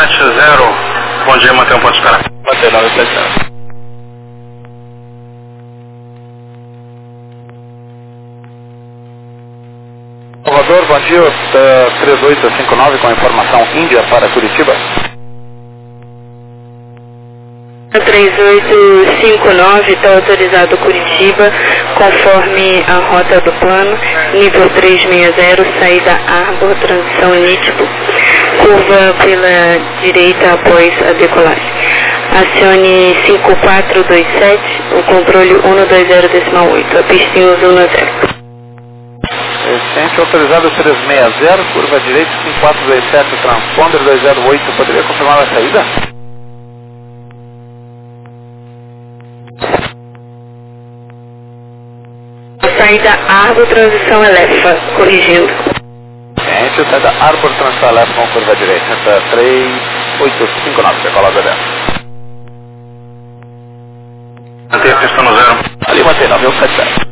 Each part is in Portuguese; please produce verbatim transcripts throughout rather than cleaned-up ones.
sete zero. Bom dia, mantém um ponto de espera. Mantém nove sete zero. Salvador, bom dia, uh, três oito cinco nove com informação Índia para Curitiba. três oito cinco nove está autorizado Curitiba, conforme a rota do plano, nível trezentos e sessenta, saída Arbor, transição nítido, curva pela direita após a decolagem. Acione cinco quatro dois sete, o controle cento e vinte decimal oito, a pista em uso um zero. Recente autorizado trezentos e sessenta, curva direita cinco quatro dois sete, transponder dois zero oito, poderia confirmar a saída? Saída Arbor, transição Elefa, corrigindo. Recente, saída Arbor, transição Elefa com curva direita, três oito cinco nove, decola B dez. Mantém a pista no zero. Ali mantém nove um sete zero.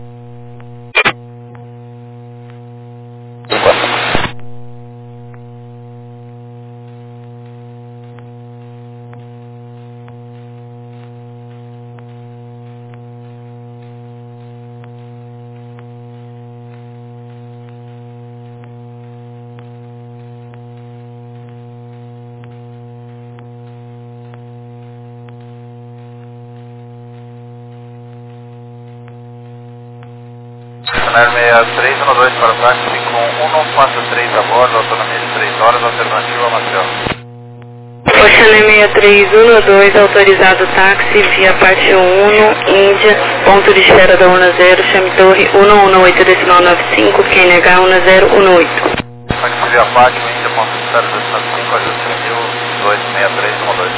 seis três um dois para o táxi com um quatro três a bordo, autonomia de três horas, alternativa Maceió. Oceané seis três um dois, autorizado táxi via parte um, Índia, ponto de espera da UNA zero, chame torre cento e dezoito decimal noventa e cinco, Q N H UNA zero um oito. Táxi via parte Índia, ponto de espera dois nove cinco, ajuste mil dois seis três um dois.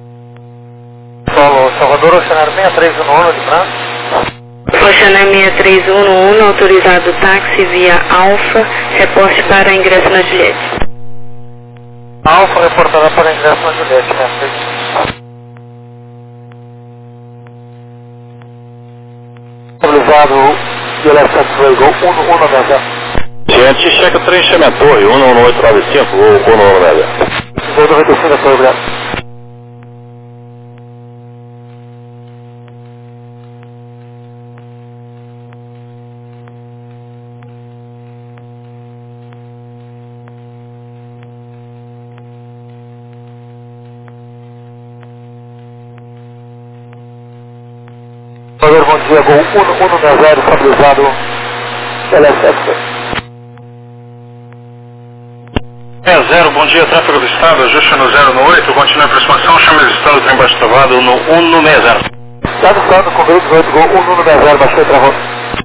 Solo Salvador, Oceané seis três um um de França. Oceané seis três um um, autorizado táxi via Alfa, reporte para ingresso na Juliette. Alfa reportada para ingresso na Juliette, né? Autorizado U L S sete Gol um um nove zero. Gente, checa trem chama torre um um oito nove cinco ou um um nove zero. Gol noventa e cinco, obrigado. Salvador, bom dia, Gol um um nove zero, estabilizado L S F. É zero, bom dia, tráfego do estado, ajuste no zero no oito, continue a aproximação, chame de estado, trem baixo travado no um sessenta. Estado do estado, com dezoito, Gol um um nove zero, baixou e travou.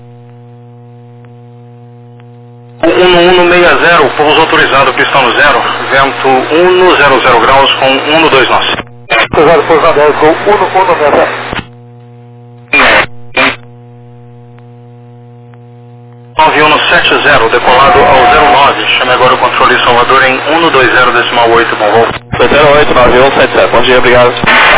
um um sessenta, pouso autorizado, pistão no zero, vento cento e graus com cento e vinte nós. Autorizado, pouso na dez, Gol um um nove zero. nove um sete zero, decolado ao zero nove, chame agora o controle Salvador em cento e vinte decimal oito, bom voo. zero oito nove um sete zero, bom dia, obrigado.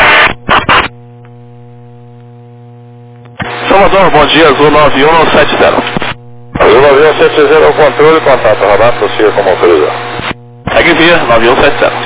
Salvador, bom dia, Azul nove um sete zero. Azul nove um sete zero, ao controle, contato, radar, prossiga como autorizado. Segue via nove um sete zero.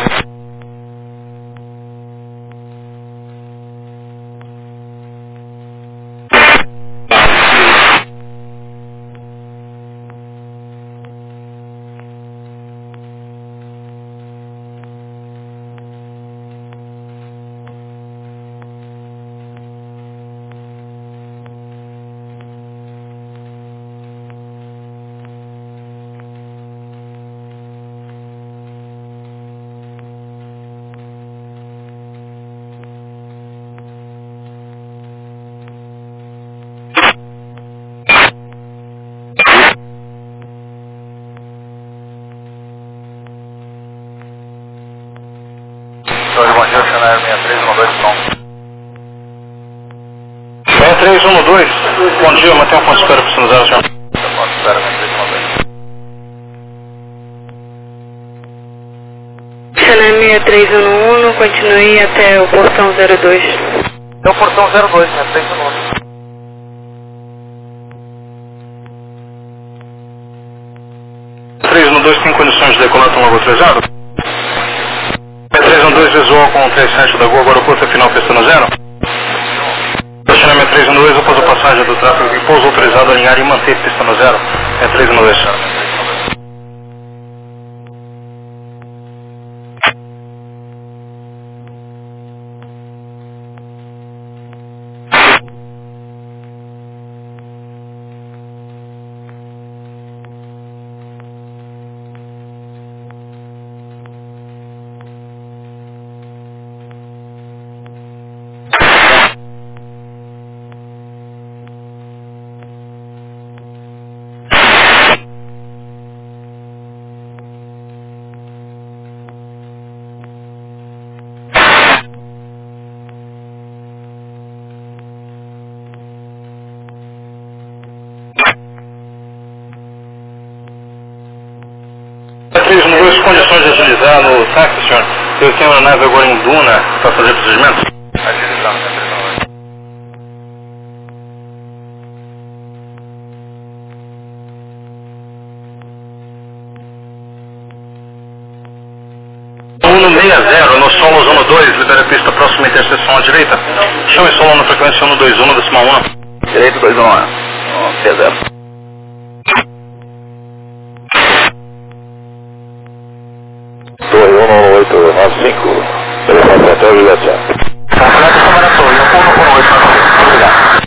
Bom dia, Oceané seis três um dois, som. seis três um dois, bom dia, mantenha um ponto de espera para o zero, senhor. Ponto de espera, seis três um dois. Oceané seis três um um, continue até o portão zero dois. É o portão zero dois, né? três um um. três um dois tem condições de decolar tão logo autorizado? visual com trinta e sete da Gol, agora o curso final pistando zero. Estacionamento três um dois, após a passagem do tráfego de pouso autorizado a alinhar e manter pistando zero. É três um dois. três um dois, condições de agilizar no táxi, senhor. Eu tenho uma nave agora em Duna para fazer procedimentos. Agilizar, né? um sessenta, no solo zona dois, libera a pista próxima interseção à direita. Chame solo na frequência um dois um, decimal um. Direito dois um um. T zero. Torre um um oito nove cinco, telefone Hotel Juliette. Completo Câmara Torre, um um oito nove cinco, obrigado.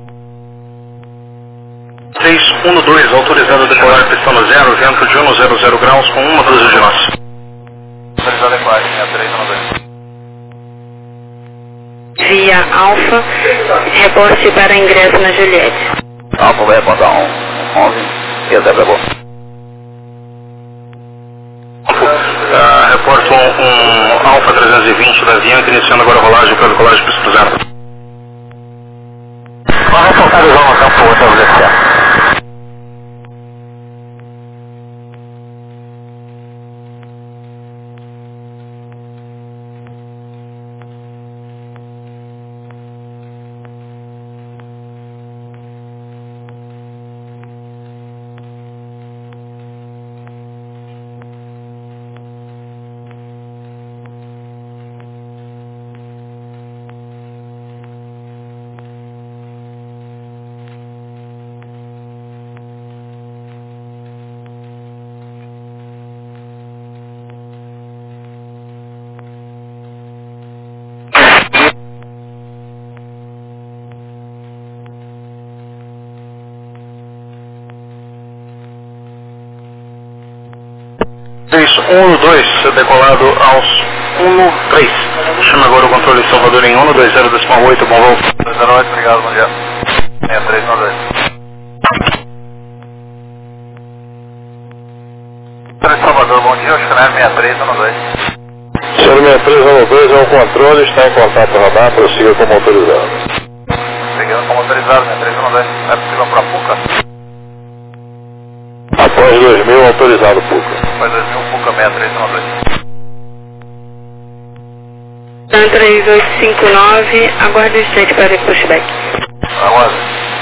três um dois, autorizado a decolar pistão no zero, vento de um zero zero graus com uma dúzia de nós. Autorizado a decolar, linha três um dois. Via Alfa, reporte para ingresso na Juliette. Alfa vai apontar um onze, e zero é bom. Uh, reporto um, um Alfa trezentos e vinte da Avianca, iniciando agora a rolagem para a decolagem pista zero. Vamos reportar o João Campo, outra velocidade. três um dois, decolado aos um três. Chama agora o controle Salvador em um dois zero decimal oito, bom voo. dois zero oito, obrigado, bom dia. seis três um dois. Salvador, bom dia, Oxinai seis três um dois. Senhor seis três um dois, é o controle, está em contato radar, prossiga como autorizado. Seguindo como autorizado, seis três um dois. É possível para a Puca? Após dois mil, autorizado Puca. Após dois mil, Puca seis três um dois. Dan três oito cinco nove, aguarde o instante para pushback. Aguarde.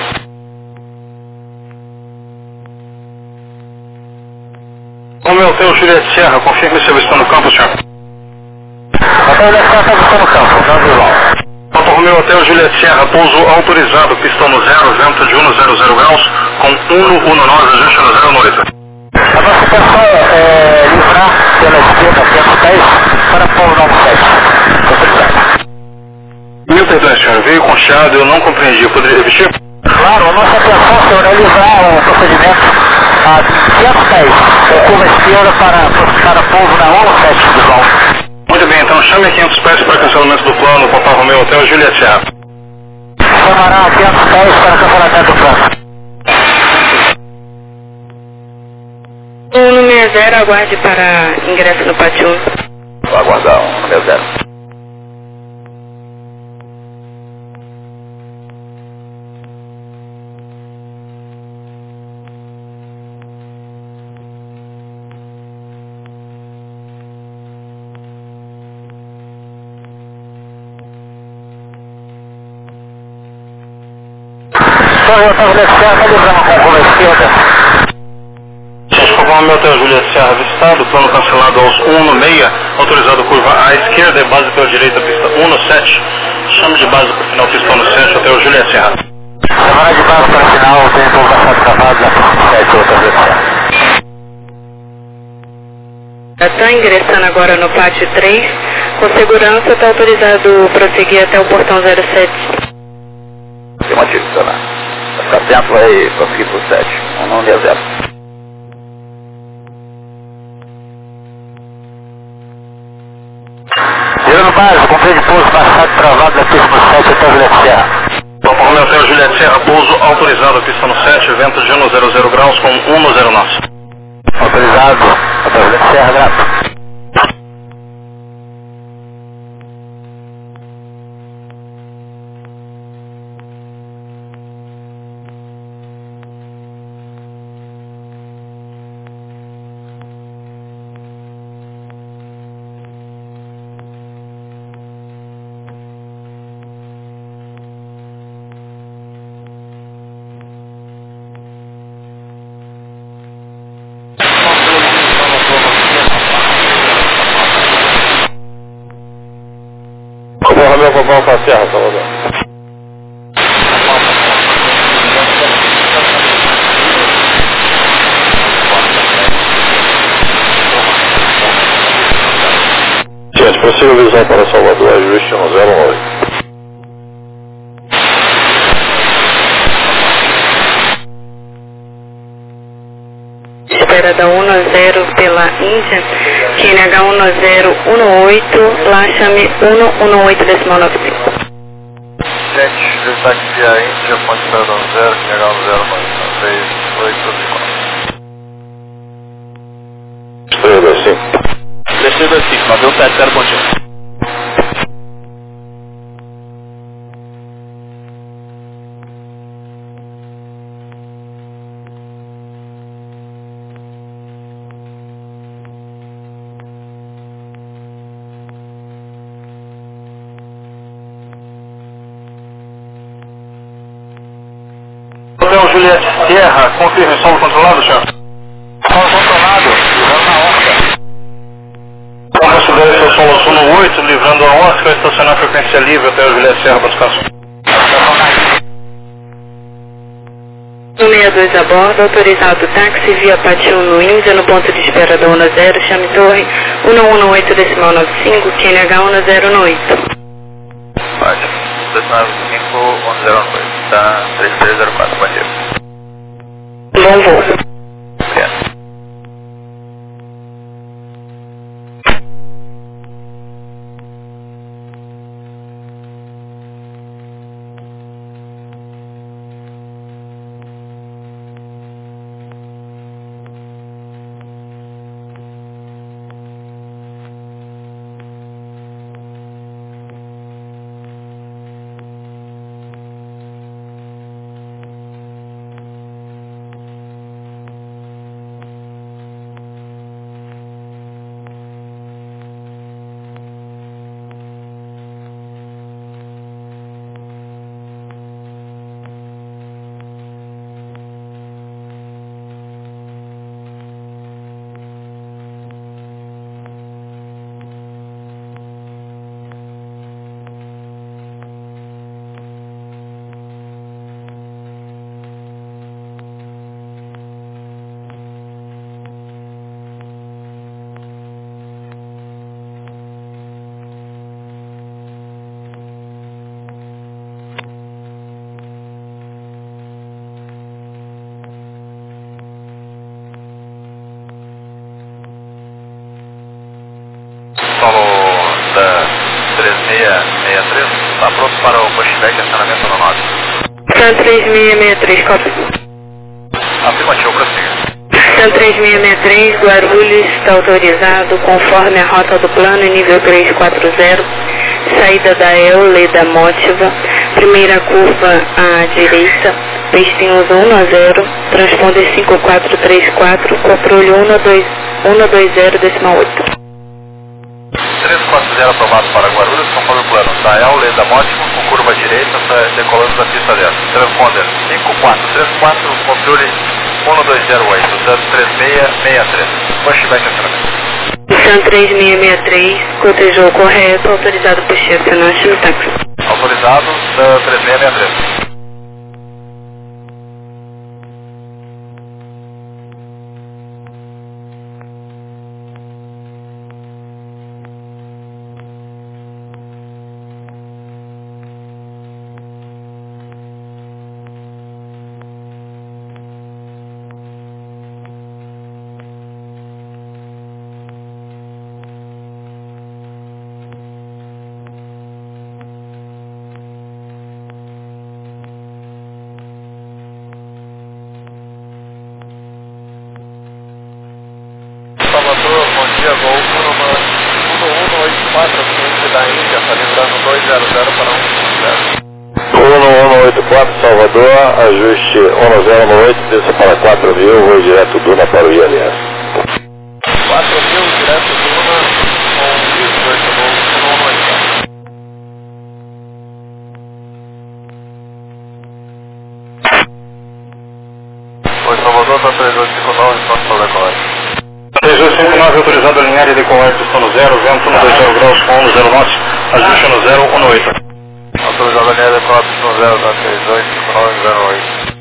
Como eu tenho o Juliette Serra, confirme se eu estou no campo, senhor. Hotel Juliette Serra, está no campo, não visual. Alfa Romeo Hotel Juliette Serra, pouso autorizado, pistão no zero, vento de um zero zero graus, com um um nove, ajuste no zero oito. A nossa intenção é livrar pela esquerda quinhentos e dez para pouso noventa e sete. Autorizado. Mil perdões, senhor, veio com chiado, eu não compreendi, eu poderia repetir? Claro, a nossa intenção, senhor, é livrar o procedimento a quinhentos e dez, com curva esquerda para, para pouso na um sete de João. Muito bem, então chame a quinhentos pés para cancelamento do plano, Papa Romeo Hotel Juliette Serra. Chamará a quinhentos e dez para cancelamento do plano. um seis zero, aguarde para ingresso no pátio um. Vou aguardar um seis zero. Então, eu estava nesse carro, livrando com curva esquerda. Romeo Hotel Juliette Serra avistado, plano cancelado aos um seis, autorizado curva à esquerda e base pela direita, pista um sete. Chame de base para o final, pista um sete, Hotel Juliette Serra. Chamada de base para o final, tem pouco passado cavado da pista sete, Hotel Juliette Serra. Está ingressando agora no pátio três, com segurança está autorizado prosseguir até o portão zero sete. Afirmativo, Sana. Vai ficar atento, vai prosseguir por sete, um não deu zero. Virando base, comprei de pouso passado travado da pista no sete, Hotel Juliette Serra. Romeo Hotel Juliette Serra, pouso autorizado, pista no sete, vento de um zero zero graus com um no zero nós. Autorizado, Hotel Juliette Serra, grato. Romeo Cobal para a Serra, Salvador. Gente, possível visão para Salvador, ajuste no zero oito. Espera da um zero pela Índia, Q N H um zero um oito, lá chame um um oito decimal nove cinco. Gente, destaque a Índia, ponte espera da um zero, Q N H um zero nove três oito cinco. Estrela dois cinco. Estrela dois cinco, nove um sete zero, bom dia. Hotel Juliette Serra, confirme, solo controlado, senhor? Solo controlado, livrando a Oscar. Como Sudeste, eu solo sul no oito, livrando a Oscar, estacionar frequência livre, Hotel Juliette Serra, Bascaço. um seis dois a bordo, autorizado táxi via Pátio um no Índia, no ponto de espera da um zero, chame torre um um oito decimal nove cinco, Q N H um zero um oito. Pode, dois nove cinco um zero um oito. Tá, três três zero quatro, bom dia. Bom voo. Obrigado. Solo da três seis seis três, está pronto para o pushback e acionamento no nove. Sun três seis seis três, copy. Afirmativo, prossiga. Sun três seis seis três, Guarulhos, está autorizado conforme a rota do plano, nível três quatro zero, saída da E L, Leda Mótiva, primeira curva à direita, pistinhos um a zero, transponder cinco quatro três quatro, controle um dois zero decimal oito. três quatro zero aprovado para Guarulhos, conforme o plano. Sael, Leda Mótimo, com curva direita, decolando da pista dez. Transponder cinco quatro três quatro, controle um dois zero oito, Sun três seis seis três. Pushback acionamento. Sun três seis seis três, cotejou correto, autorizado por chefe National Taxi. Autorizado, Sun três seis seis três. Salvador, bom dia, voo um um oito quatro, cliente da Índia, está livrando dois zero zero para um zero. um um oito quatro, Salvador, ajuste um zero oito, desça para quatro mil, voo direto Duna para o I L S. quatro mil, direto Duna, com dezoito voos, um um oito quatro. Oi, Salvador, está três oito cinco nove, pronto para decolar. três oito cinco nove, autorizado a alinhar e decolar pistão zero, vento um dois zero graus com um zero norte, ajuste no zero um oito. Autorizado a alinhar e decolar pistão zero, tá três oito cinco nove zero oito.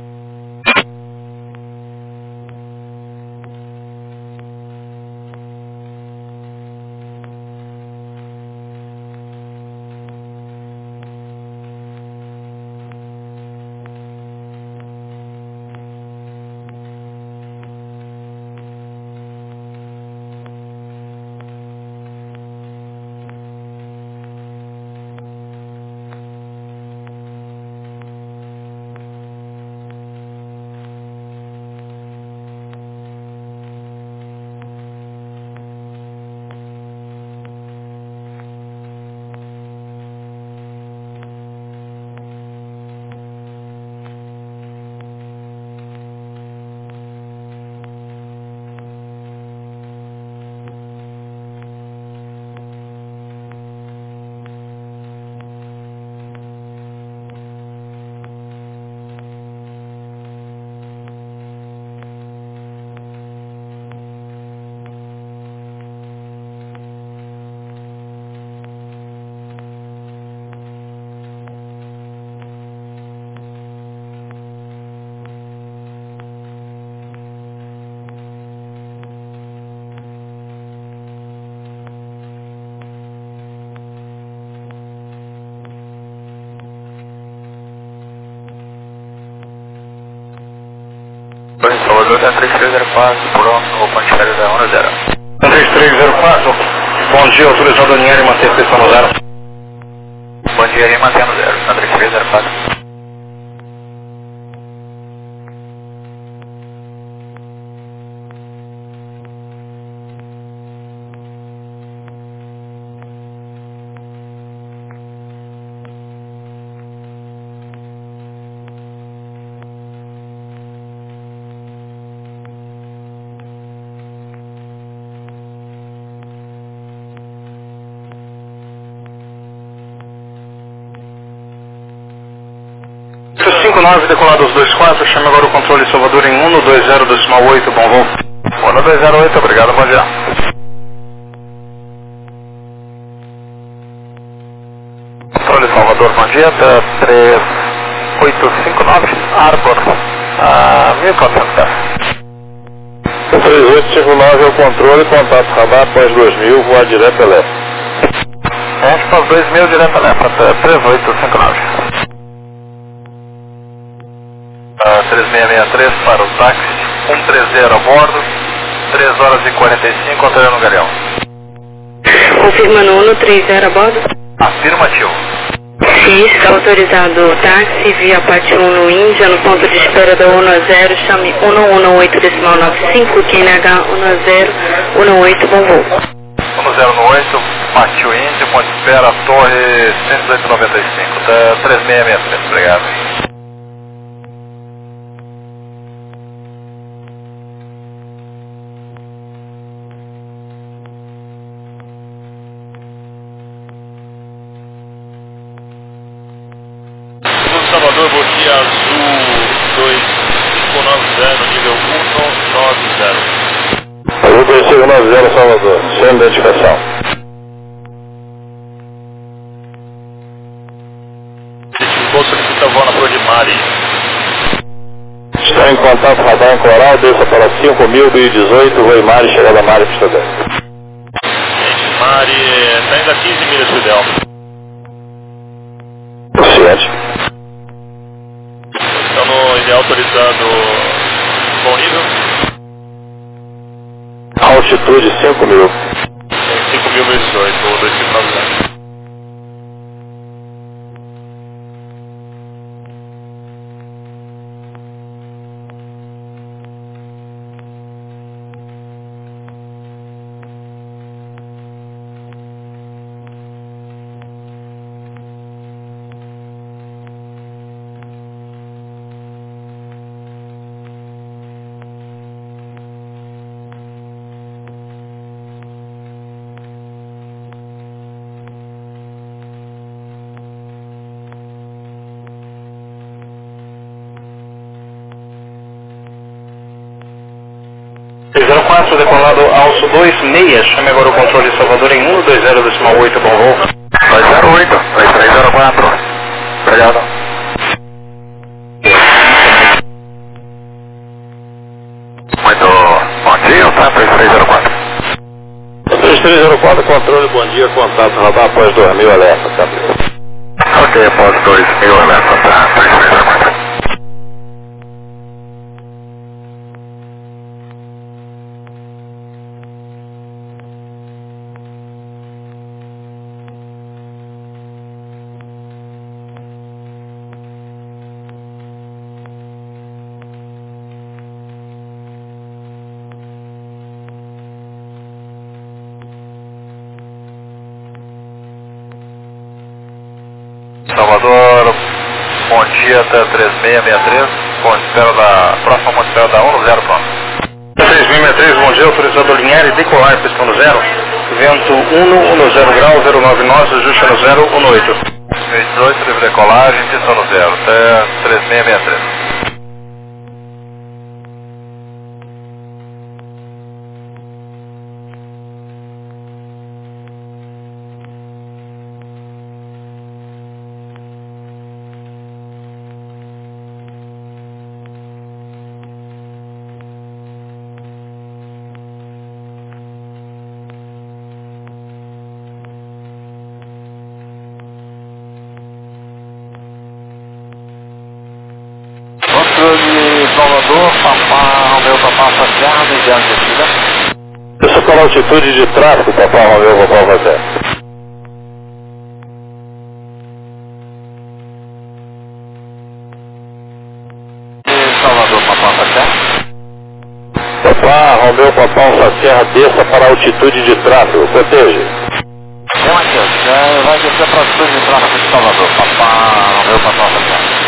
Salvador, Sun três três zero quatro, pronto, o pontilhado da um zero. Sun três três zero quatro, bom dia, autorizado a alinhar e manter pistão no zero. Bom dia, e mantendo zero, Sun três três zero quatro. cinco nove, decolado os dois quatro, chame agora o controle Salvador em um dois zero decimal oito, bom voo. um dois zero oito, obrigado, bom dia. Controle Salvador, bom dia, três oito cinco nove, Arbor, a mil e quatrocentos pés. três oito cinco nove é o controle, contato radar após dois mil, voar direto elétrico. É, após dois mil, direto elétrico, três oito cinco nove. três seis seis três para o táxi, cento e trinta a bordo, três horas e quarenta e cinco, alterando no Galeão. Confirmando um três zero a bordo. Afirmativo. Cis, autorizado táxi via parte um no Índia, no ponto de espera da um zero, chame um um oito decimal nove cinco, Q N H um zero um oito, bom voo. um zero oito, partiu Índia, ponto de espera, torre cento e dezoito noventa e cinco, três seis seis três, obrigado. Salvador, bom dia, Azul dois cinco nove zero, nível um. nove zero Salvador, sem identificação. Vou solicitar voo na Flor de Mari. Está em contato radar em Coral, desça para cinco mil e dezoito, voo Mari, chegada a Mari, pista dez. Mari, está indo a quinze milhas pro ideal. Ciente. Estão no ideal autorizado bom nível. Altitude cinco mil. cinco mil vezes dois, voo dois cinco nove zero. seis zero quatro, decolado alço dois seis, chame agora o controle de Salvador em um dois zero decimal oito, bom voo. dois zero oito, dois três zero quatro. Obrigado. Muito bom dia, tá? três três zero quatro. três três zero quatro, controle, bom dia, contato radar após dois mil, alerta, tá? Ok, após dois mil, alerta, tá? três três zero quatro. Salvador, bom dia, até três seis seis três, ponte espera da, próxima ponte espera da um zero, pronto. três seis seis três, bom dia, autorizado alinhar e decolar, pistão no zero, vento um zero grau, zero nove nós, ajuste no zero um oito. vinte e dois, livre decolagem, pistão no zero, até três seis seis três. Controle Salvador, Papá Romeu, Papá Sierra, mediante descida. Isso para a altitude de tráfego, Papá Romeu, Papá Sierra. Salvador, Papá Sierra. Papá Romeu, Papá Sierra, desça para a altitude de tráfego, proteja. É, Matheus, é, vai descer para a altitude de tráfego de Salvador, Papá Romeu, Papá Sierra.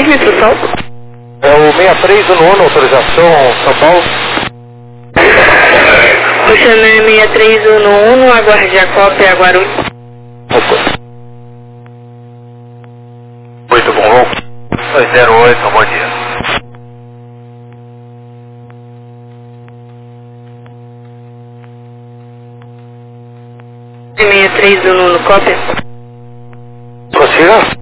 confirme, pessoal. É o sessenta e três um um, autorização São Paulo. Oceana sessenta e três um um, aguarde a cópia, Guarulhos. oito, bom voo. dois zero oito, bom dia. sessenta e três um um, cópia. Prossiga.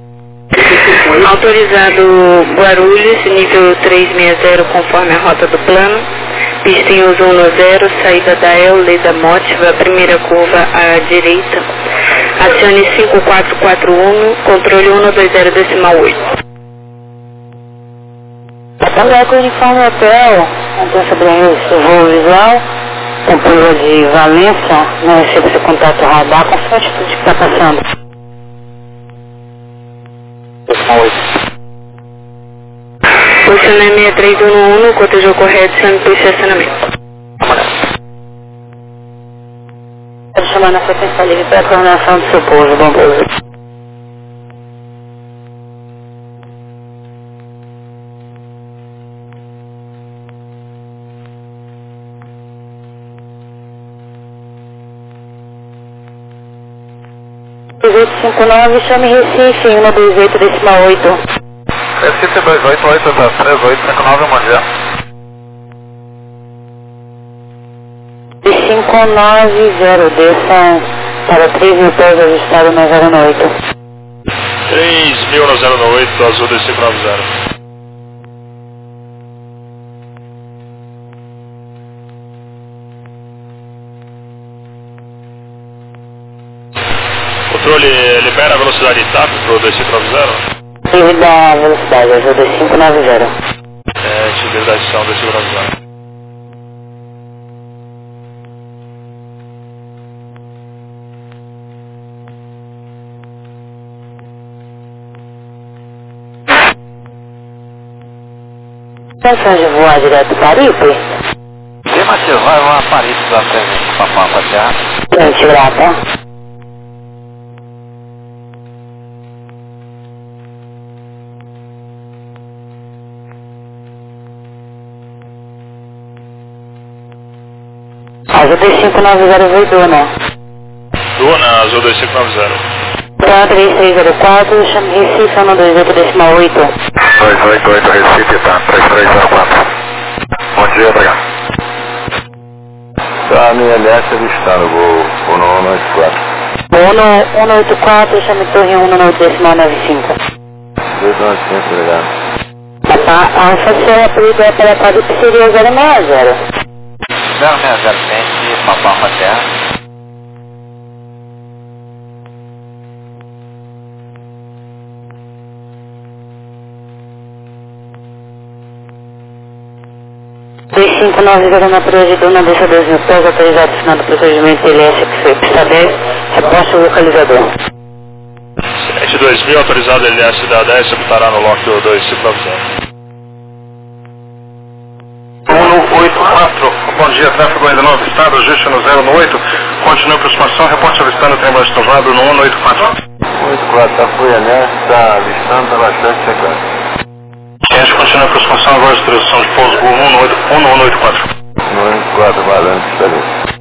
Autorizado Guarulhos, nível trezentos e sessenta, conforme a rota do plano. Pista em uso um zero, saída da El, Leda Mótiva, primeira curva à direita. Acione cinco quatro quatro um, controle um dois zero decimal oito. Ataque uniforme hotel, então sobre o voo visual, com curva de Valença, não recebe seu contato radar, com a atitude que está passando. Oceana sessenta e três um um, cotejou correto, sem peixe de estacionamento. Pode chamar na frequência livre para a coordenação do seu pouso, bom pouso. oito cinco nove, chame Recife, um dois oito decimal oito. Recife dois oito oito três oito cinco nove, bom dia. cinco nove zero, desça para três mil pés ajustado na zero oito. três mil na zero oito, azul dois cinco nove zero. Controle, libera a velocidade de TAP para o dois cinco nove zero? Livre da velocidade, azul dois cinco nove zero. É, tive da adição dois cinco nove zero. Pensando de voar direto para Paripe? Sim, mas você vai lá a Paris lá pra gente, papai, passear. Gente, grata. Azul dois cinco nove zero veio Duna. Duna, azul dois cinco nove zero. Duna três três zero quatro, chame Recife, um dois oito decimal oito. dois oito oito Recife, tá, três três zero quatro. Bom dia, obrigado. Tá, a minha L S avistando o voo um um oito quatro. um oito quatro, chame Torre um nove decimal nove cinco. dois nove cinco, obrigado. A Alfa Serra Polícia para Paripe seria zero seis zero. zero seis zero sete, papai, passear. dois cinco nove zero natureza de Duna, deixa dois mil pés, autorizado final do procedimento L S que foi pista dez, reposta o localizador. Silêncio dois mil, autorizado L S da dez, executará no lote dois cinco nove zero. um oito quatro, bom dia, tráfego ainda não avistado, ajuste no zero oito, continue a aproximação, reporte avistando o trem mais tomado no um oito quatro. um oito quatro, tá fui, né? Tá avistando, tá bastante sequência. A gente continua a aproximação agora, instrução de pouso um um oito quatro. um oito quatro, valendo, está ali.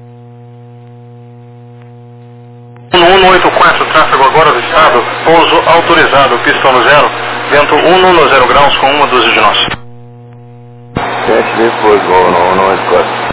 um um oito quatro, tráfego agora avistado, pouso autorizado, pista no zero, vento um zero graus com uma dúzia de nós. Sete depois, voo no um oito quatro.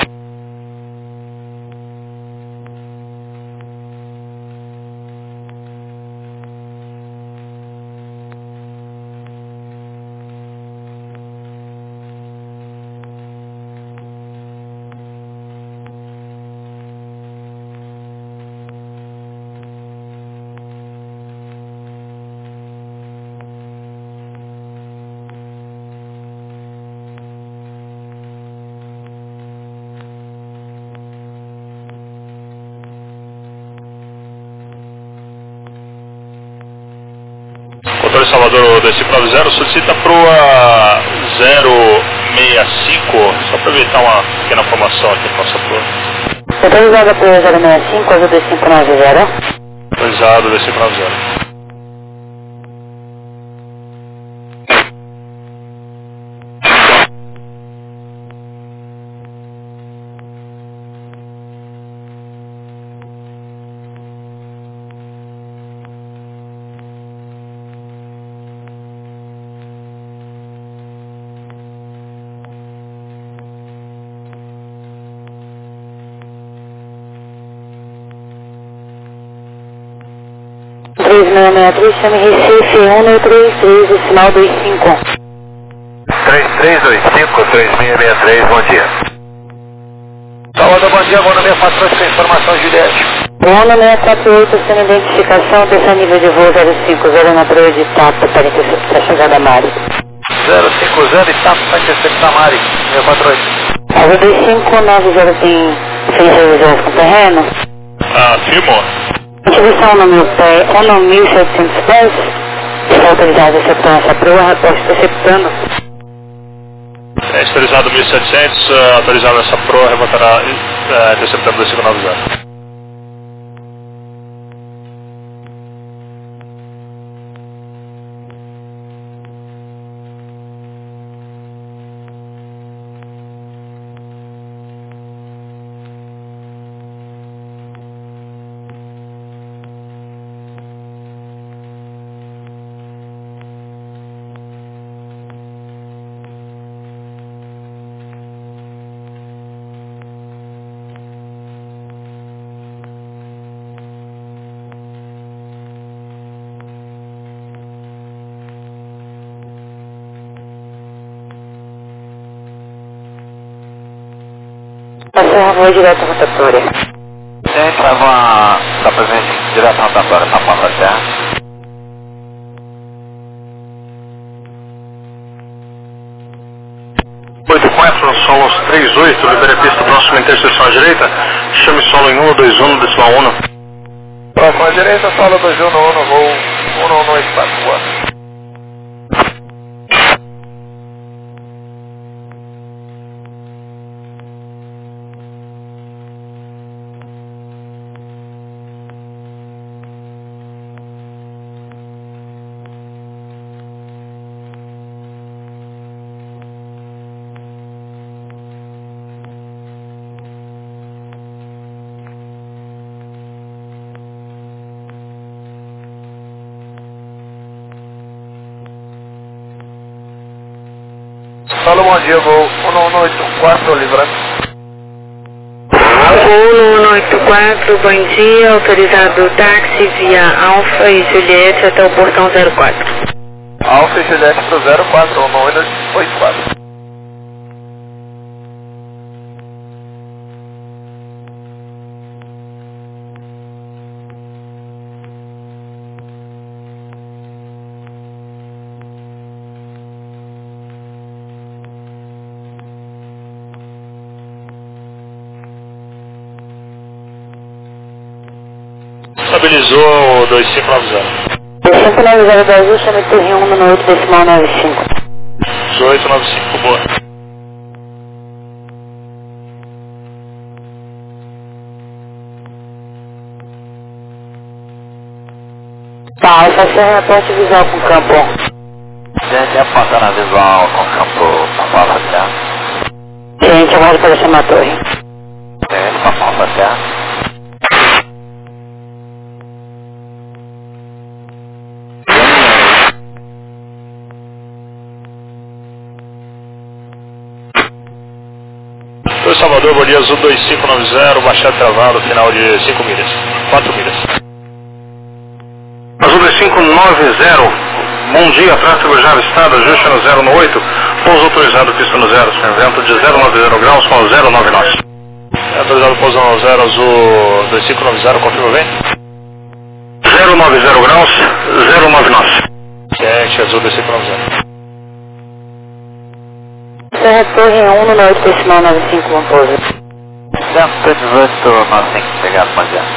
Controle Salvador dois cinco nove zero, solicita para o zero seis cinco, só para evitar uma pequena formação aqui no nosso ator. Autorizada para o zero seis cinco, azul dois cinco nove zero. Autorizado dois cinco nove zero. seis seis três, chame Recife um nove três três, decimal dois cinco. três três dois cinco, três seis seis três, bom dia. Salvador, bom dia, Gono seis quatro oito, informação Juliette. Gono seis quatro oito, sem identificação, terceiro nível de voo zero cinco zero na praia de Tapa, para interceptar a chegada Mari. zero cinco zero, Itapa, para interceptar Mari, seis quatro oito. Alvo dois cinco nove zero tem fez revisões com terreno? Ah, firmou. Distribuição no meu pé, ou no mil e setecentos pés, está autorizado a receptar essa proa, posso interceptando. É, esterilizado mil e setecentos, uh, autorizado essa proa, remontará uh, interceptando dois cinco nove zero. Passou a voa direto à rotatória. Gente, leva uma... está presente direto à rotatória, na ponta da terra. oito quatro, solos três oito, libere a pista próxima interseção à direita, chame solo em um dois um, decimal um. Próxima à direita, solo dois um um, voo um um oito quatro quatro. Solo, bom dia, voo um um oito quatro, livrando. Voo um um oito quatro, bom dia, autorizado táxi via Alfa e Juliette até o portão zero quatro. Alfa e Juliette para o zero quatro, um um oito quatro. Estabilizou dois cinco nove zero. dois cinco nove zero Brasil, chame Torre um no oito, decimal nove cinco. dezoito nove cinco, boa. Tá, Alfa Serra, reporte visual com campo. Gente, apontando a visual com campo para a ponta da terra. Gente, aguardo para chamar a torre. Gente, para a ponta da terra. Oi, Salvador, bom dia, Azul dois cinco nove zero, baixado travado, final de cinco milhas, quatro milhas. Azul dois cinco nove zero, bom dia, tráfego já avistado, ajuste no zero no oito, pouso autorizado, pista no zero, sem vento de zero nove zero graus com zero nove nós. É autorizado pouso no zero, Azul dois cinco nove zero, confirma bem? zero nove zero graus, zero nove nós. Gente, Azul dois cinco nove zero. Serra Torre um no oito, decimal nove cinco, bom pouso. cento e dezoito, nove cinco, obrigado, bom dia.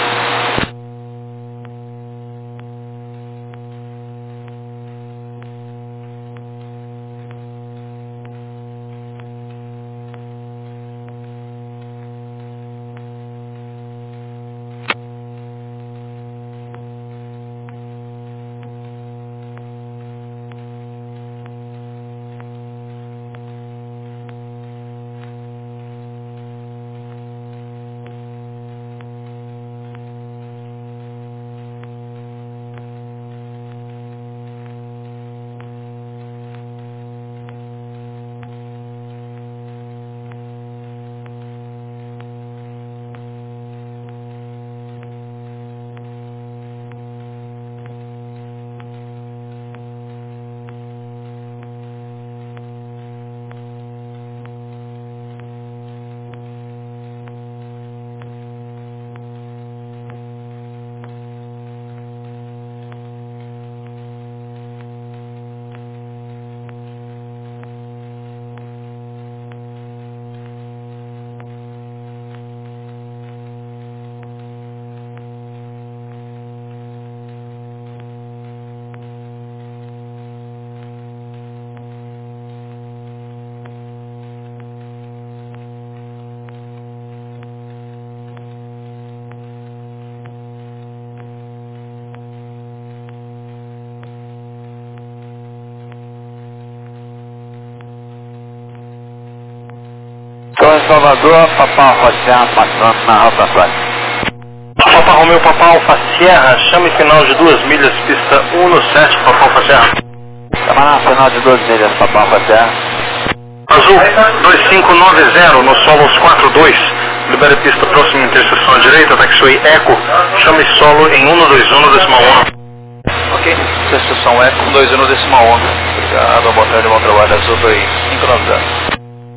Salvador, Papá Rocha, passando na Rota Atlântica. Papa Romeu, Papa Alfa Sierra, chame final de duas milhas, pista um no sete, Papa Alfa Sierra. Chama final de duas milhas, Papa Alfa Sierra. Azul, dois cinco nove zero, no solo aos quatro dois, libere pista próxima interseção à direita, taxiway Eco, chame solo em um dois um decimal um. Ok, interseção Eco, um dois um decimal um. Obrigado, boa tarde, bom trabalho, Azul dois cinco nove zero.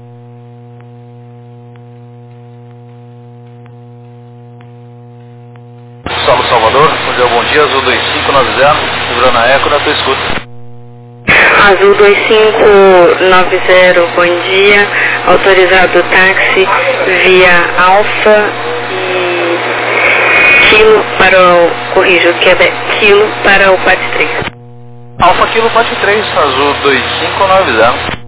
Solo Salvador, bom dia, Azul dois cinco nove zero, livrando a Eco na tua escuta. Azul dois cinco nove zero, bom dia, autorizado táxi via Alfa e Kilo para o, corrijo, Quebec, Kilo para o P A T três. Alfa Kilo P A T três, Azul dois cinco nove zero.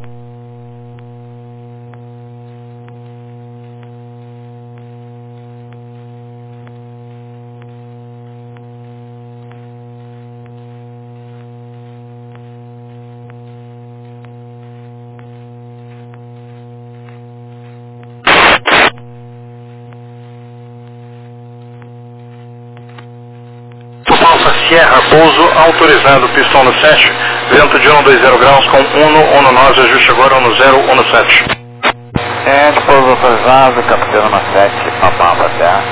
Alfa Sierra, pouso autorizado, pistão no sete, vento de um dois zero graus com um um nove, ajuste agora um zero um sete. É, pouso autorizado, capitão no sete, Papa Alfa Sierra.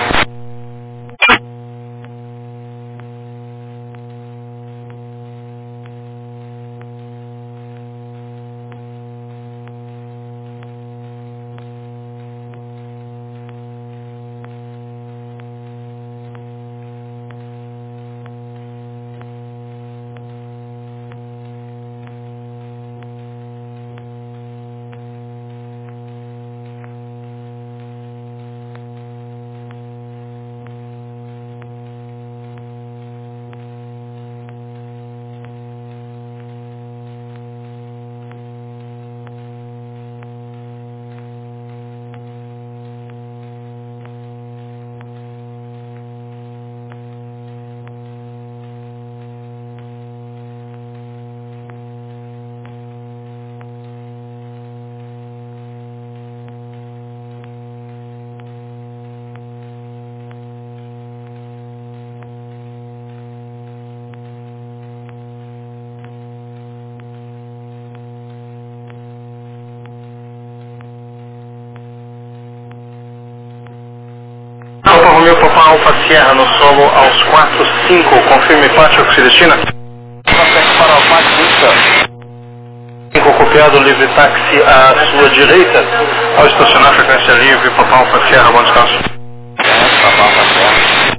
Alfa Romeu, Papa Alfa Sierra, no solo aos quatro cinco, confirme Pátio Oxidestina. Para o P A T cinco copiado, livre táxi à sua direita, ao estacionar frequência livre, Papa Alfa Sierra, bom descanso. Papa Alfa Sierra.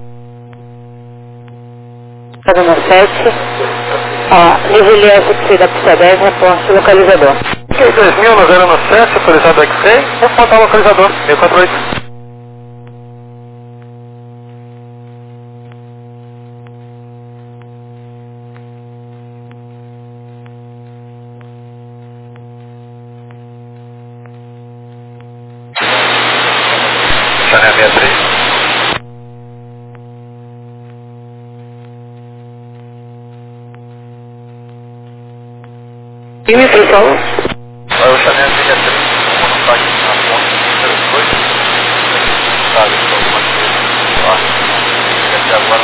Cabina sete, ó, livre leve da pista dez, reposto localizador. Ok, dois mil no zero no sete, autorizado X-Ray, vou botar o localizador, seis quatro oito. Saneamento aí. Filme, pessoal. Vai o Chanel sessenta e três, não está aqui na ponte, número dois. Sabe, alguma coisa. Ó, até agora.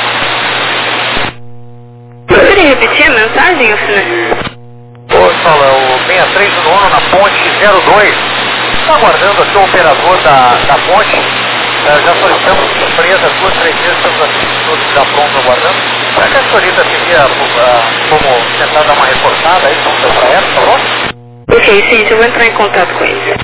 Poderia repetir a mensagem, Alcina? Ô, Saulo, é o seis três um um na ponte zero dois. Está aguardando aqui o operador da, da ponte. É, já solicitamos surpresa duas, três vezes, estamos aqui todos já prontos aguardando. Será que a senhorita teria uh, como tentar dar uma reportada aí, não deu para ela, por favor? Ok, sim, eu vou entrar em contato com eles.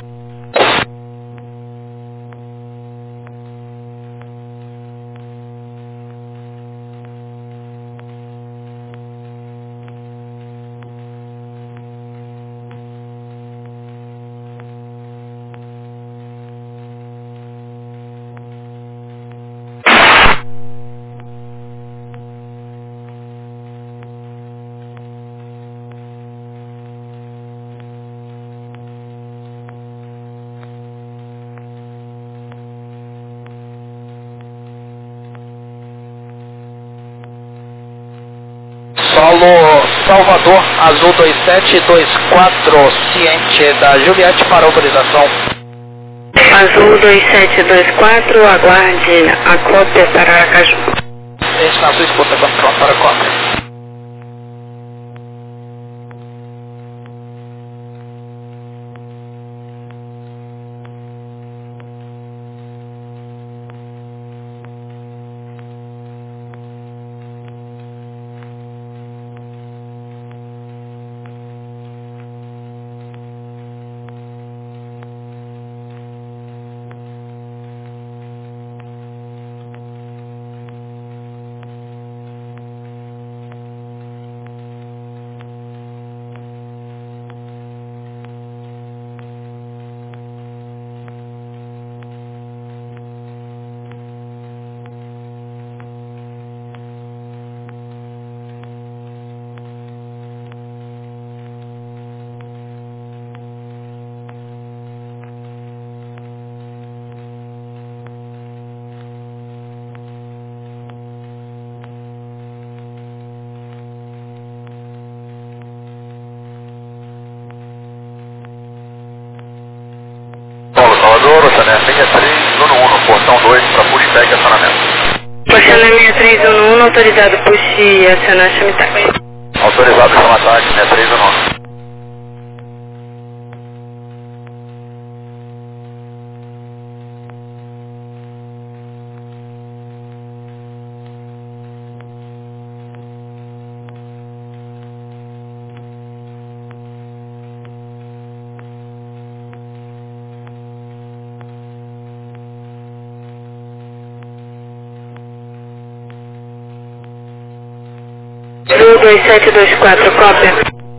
Solo Salvador, Azul dois sete dois quatro, ciente da Juliette para autorização. Azul dois sete dois quatro, aguarde a cópia para Aracaju. Este na sua escuta, estamos prontos para a cópia. Salvador, Oceané seis três um um, portão dois para pushback e acionamento. Oceané seis três um um, autorizado push e acionar chame-táxi. Autorizado chama-táxi seis três um um. Azul dois sete dois quatro, cópia.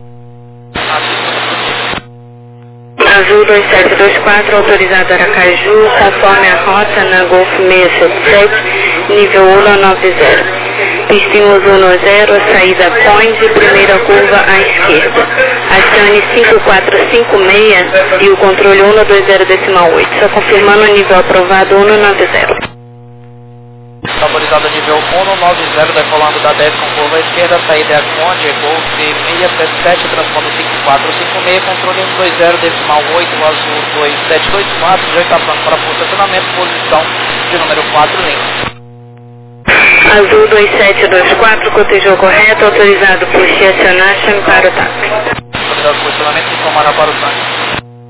Azul dois sete dois quatro, autorizado Aracaju, conforme a rota na Golf seis sete sete, nível U L A noventa. Pista em uso no zero, saída Point, primeira curva à esquerda. Acione cinco quatro cinco seis e o controle um dois zero decimal oito. Só confirmando o nível aprovado um noventa. Autorizado nível um nove zero, decolando da dez com curva à esquerda, saída é a Conde, Golf seis sete sete, transponder cinco quatro cinco seis, controle um dois zero decimal oito, Azul dois sete dois quatro, já está pronto para posicionamento, posição de número quatro, linha. Azul dois sete dois quatro, cotejou correto, autorizado por acionar, chame para o táxi. Autorizado posicionamento, informar para o táxi.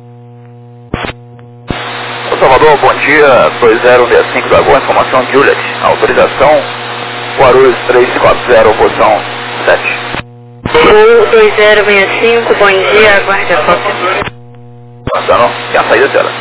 Salvador, bom dia, dois zero seis cinco da Gol, informação Juliet, autorização Guarulhos três quatro zero, posição sete. Gol dois zero seis cinco, bom dia, aguarde a cópia. Passando, tem a saída dela.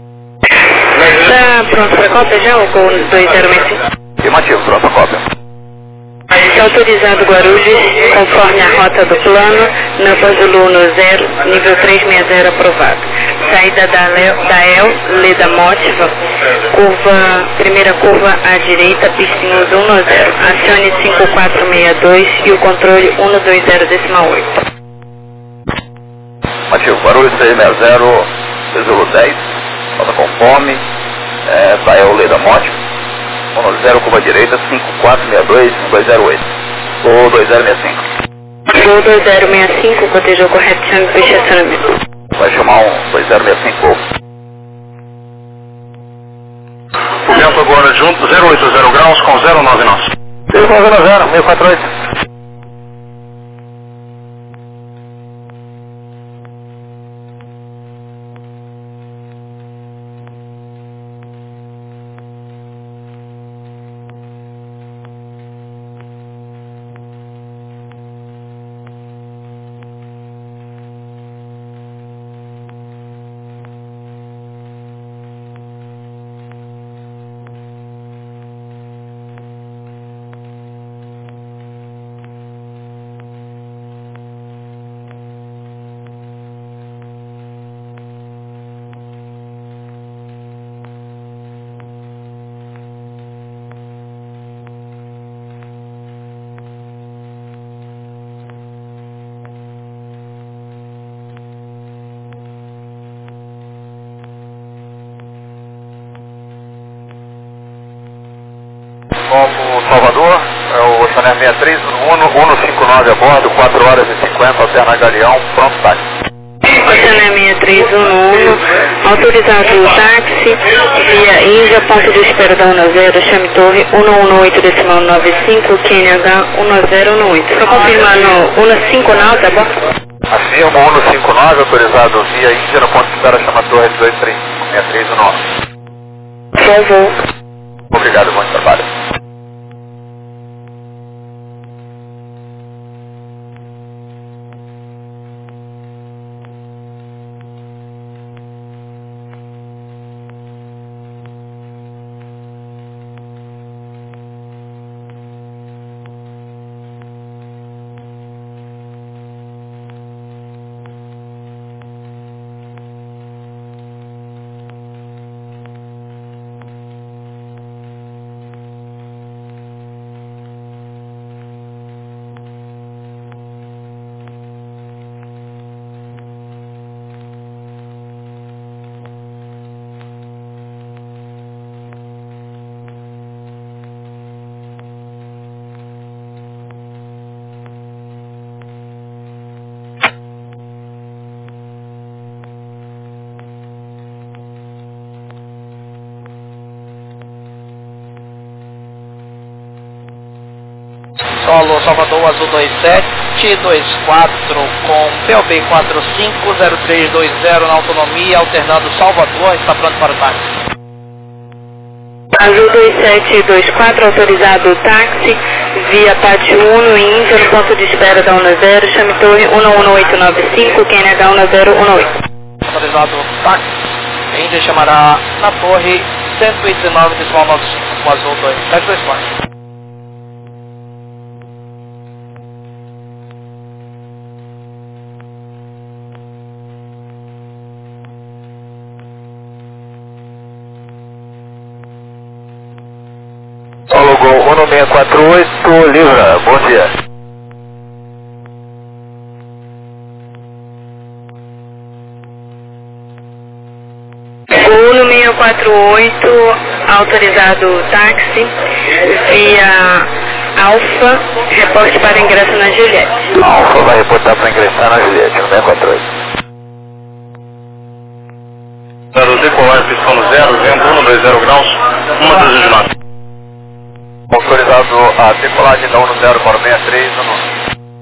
Está pronto para a cópia já, o Gol dois zero seis cinco? Afirmativo, pronto a cópia. Está autorizado Guarulhos, conforme a rota do plano, na Basulu no zero, nível trezentos e sessenta aprovado. Saída da, Leo, da El, Leda Motiva, curva, primeira curva à direita, pista em uso um zero. Acione cinco quatro seis dois e o controle um dois zero decimal oito. Motivo, Guarulhos seis seis zero, Basulu dez, rota conforme, é, da El, Leda Motiva. um zero, curva direita, cinco quatro seis dois, um dois zero oito. Gol dois zero seis cinco. Gol dois zero seis cinco, cotejou correto, chame para estacionamento. Vai chamar um dois zero seis cinco. O vento agora junto, zero oito zero graus com zero nove nós. zero nove zero, seis quatro oito. Como Salvador, é o Oceané seis três um um, cento e cinquenta e nove a bordo, quatro horas e cinquenta, alterna Galeão, pronto, táxi. Oceané seis três um um, Autorizado o táxi via Índia, ponto de espera da um zero, chame torre um um oito decimal nove cinco, Q N H um zero um oito. Só confirmando um cinco nove, tá bom? Assim, o um cinco nove, autorizado via Índia, no ponto de espera, chama torre dezoito trinta, seis três um nove. Por favor. Obrigado, bom trabalho. Solo Salvador Azul dois sete dois quatro com P O B quatro cinco zero três dois zero na autonomia, alternando Salvador, está pronto para o táxi. Azul dois sete dois quatro, autorizado o táxi via Pátio um, Índia, no ponto de espera da um zero, chame torre um um oito nove cinco, Q N H um zero um oito. Autorizado o táxi, Índia chamará na torre cento e dezenove decimal nove cinco, com Azul dois sete dois quatro. Solo Gol um seis quatro oito, Livra, bom dia. Gol seis quatro oito, autorizado o táxi via Alfa, reporte para ingresso na Juliette. Alfa vai reportar para ingressar na Juliette, um seis quatro oito. Zero decolar, pistão no zero, vento um dois zero graus, uma dúzia de nove. Autorizado a decolagem da um zero para o seis três um nove.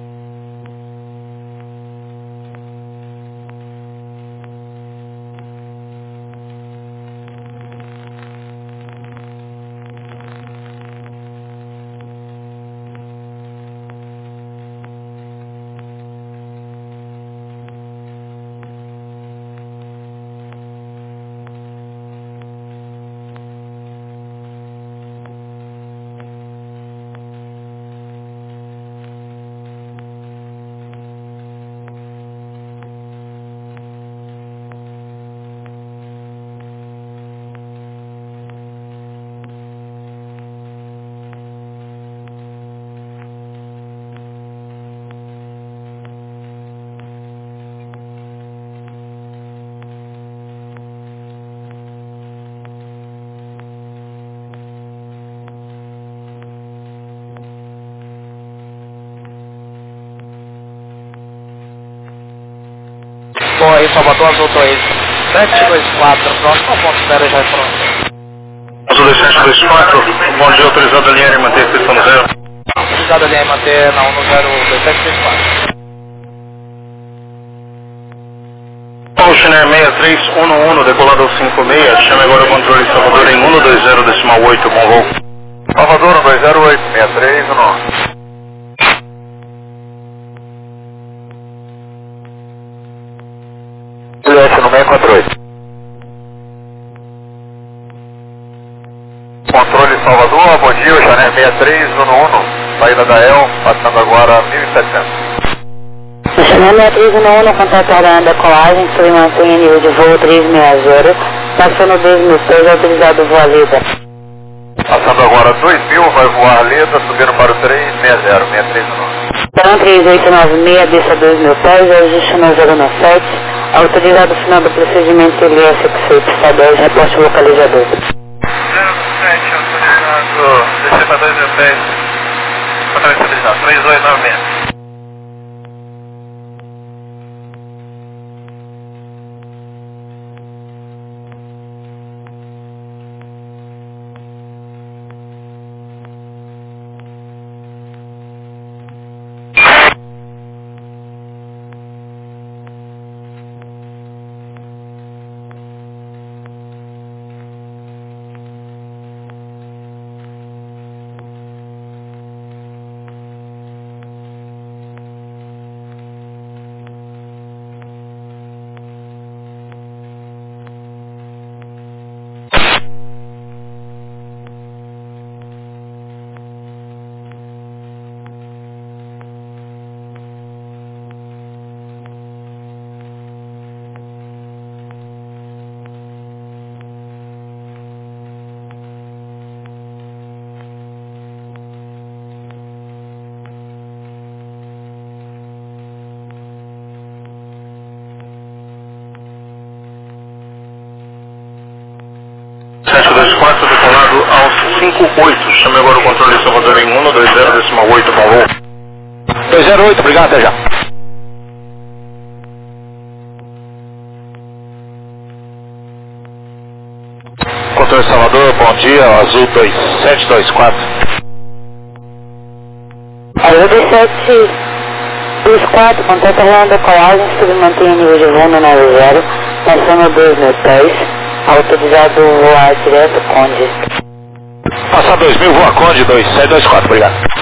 Torre Salvador Azul dois sete dois quatro, pronto, com ponto de espera já é pronto. Azul dois sete dois quatro, bom dia, autorizado a linha aérea manter pistão no zero. Autorizado a linha manter na um zero dois sete dois quatro. Oceaner seis três um um, decolado ao cinco seis, chame agora o controle Salvador em um dois zero decimal oito, bom voo. Salvador um dois zero oito, seis três um nove. Juliette no seis quatro oito. Controle Salvador, bom dia, o Jané seis três um um, saída da E L, passando agora mil e setecentos. O Jané seis três um um, contato da decolagem, sobre mantém nível de voo trezentos e sessenta, passando dois mil pés, autorizado voar Leda. Passando agora dois mil, vai voar Leda, subindo para o três seis zero, seis três um nove. Então três oito nove seis, desça dois mil pés, ajuste no zero nove sete. Autorizado o final do procedimento L S X pista dez, reporte localizador. zero sete, autorizado, descer para dois mil pés, controle estabilizado, três oito nove seis. cinco oito. Chame agora o controle de Salvador em um dois zero decimal oito, por favor. dois zero oito, obrigado, até já. Controle Salvador, bom dia, Azul dois sete dois quatro. Azul dois sete dois quatro, contato real da colagem, submantém nível de voo no nove zero, passando dois mil pés, autorizado voar direto Conde. Passar dois mil, voa Conde dois sete dois quatro, obrigado.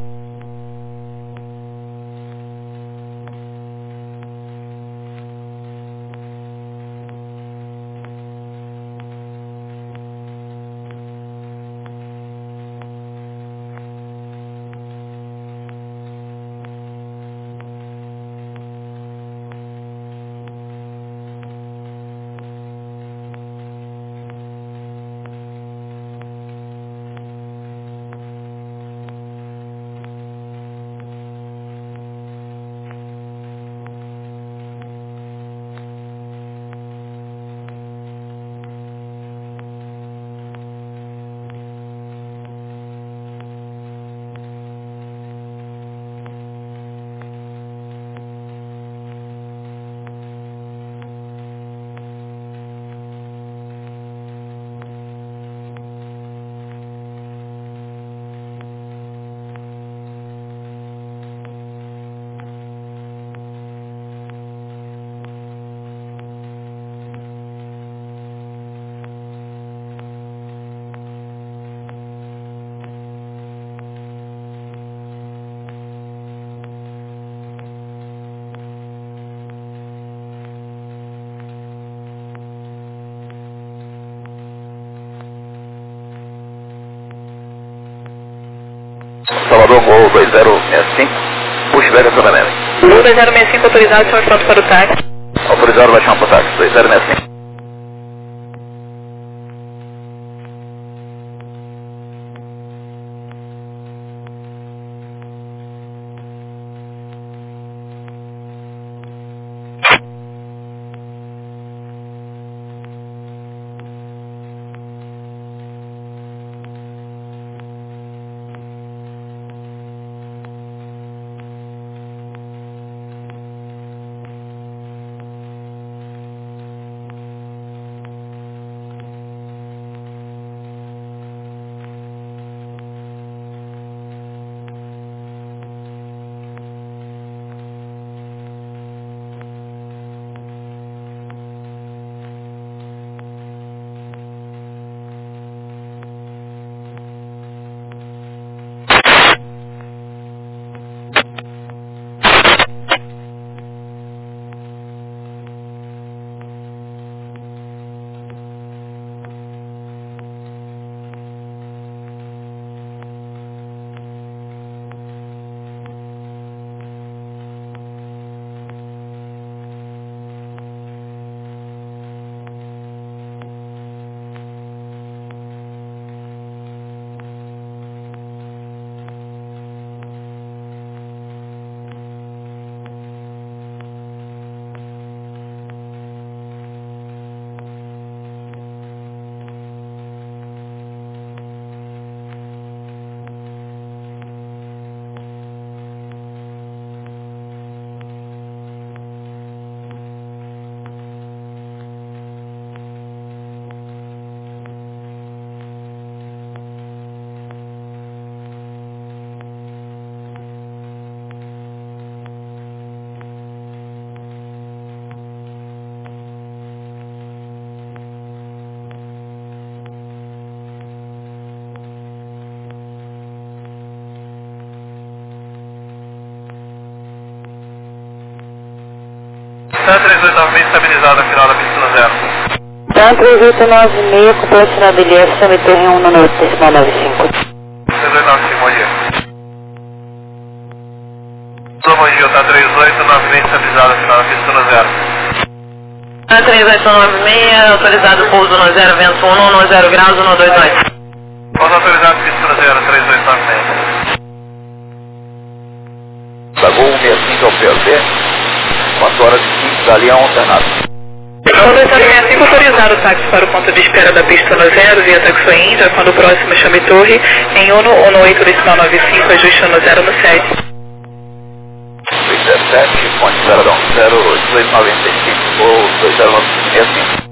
Salvador, Gol dois zero seis cinco, push back acionamento. Gol dois zero seis cinco autorizado, senhor pronto para o táxi. Autorizado, vai chamar para o táxi, dois zero seis cinco. Tan três oito nove seis estabilizado no final da pista zero. Tan três oito nove seis, complete na B L S, submeter em um no decimal nove cinco. três oito nove cinco, bom dia. Bom dia, Tan três oito nove seis estabilizado no final da pista zero. Tan três oito nove seis, autorizado pouso no zero, vento um, no zero graus, no dois dois. Pouso autorizado pista zero, três oito nove seis. Pagou um seis cinco ao P L T, quatro horas e quinze, dali a um alternado. Salvador dois zero seis cinco, autorizado o táxi para o ponto de espera da pista no zero, via Taxo Índia, quando o próximo chame Torre, em Uno, Uno oito, decimal nove cinco, ajuste no zero no sete. zero sete, ponte zero zero dois nove cinco ou dois zero nove cinco.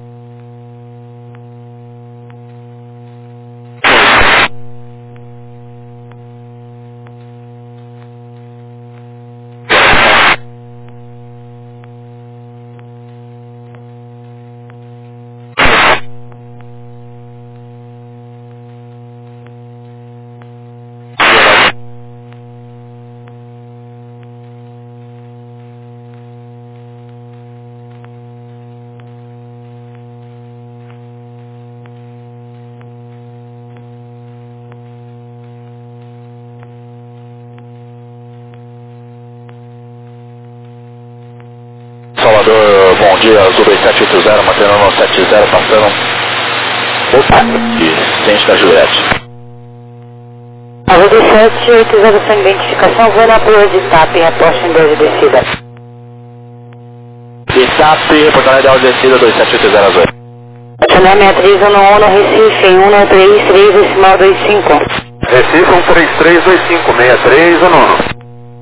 Salvador, bom dia, Azul dois sete oito zero, mantendo no sete zero, passando. Opa, e ciente da Juliette. Azul dois sete oito zero, sem identificação, vou na rua de Itape, reposta em dois de descida. Itape, reportagem ideal de descida dois sete oito zero Azul. Chanel sessenta e três um um, Recife, em um três três, decimal dois cinco. Recife um três três dois cinco, sessenta e três um um.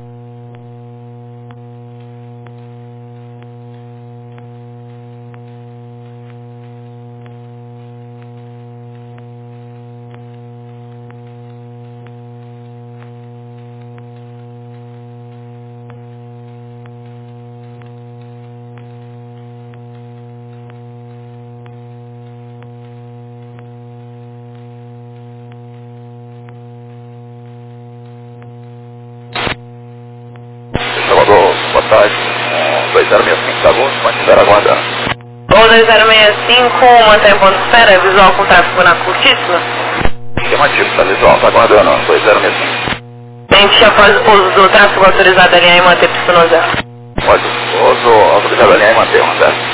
Salvador, boa tarde, dois zero seis cinco Saguntos, mantiver aguardando. O dois zero seis cinco, mantém ponto de espera, visual com tráfego na curtíssima. Esquemativo, está visual, está aguardando, dois zero seis cinco. Tente após o pouso do tráfego autorizado a alinhar e manter pista no zero. Após o pouso autorizado a alinhar e manter, um zero.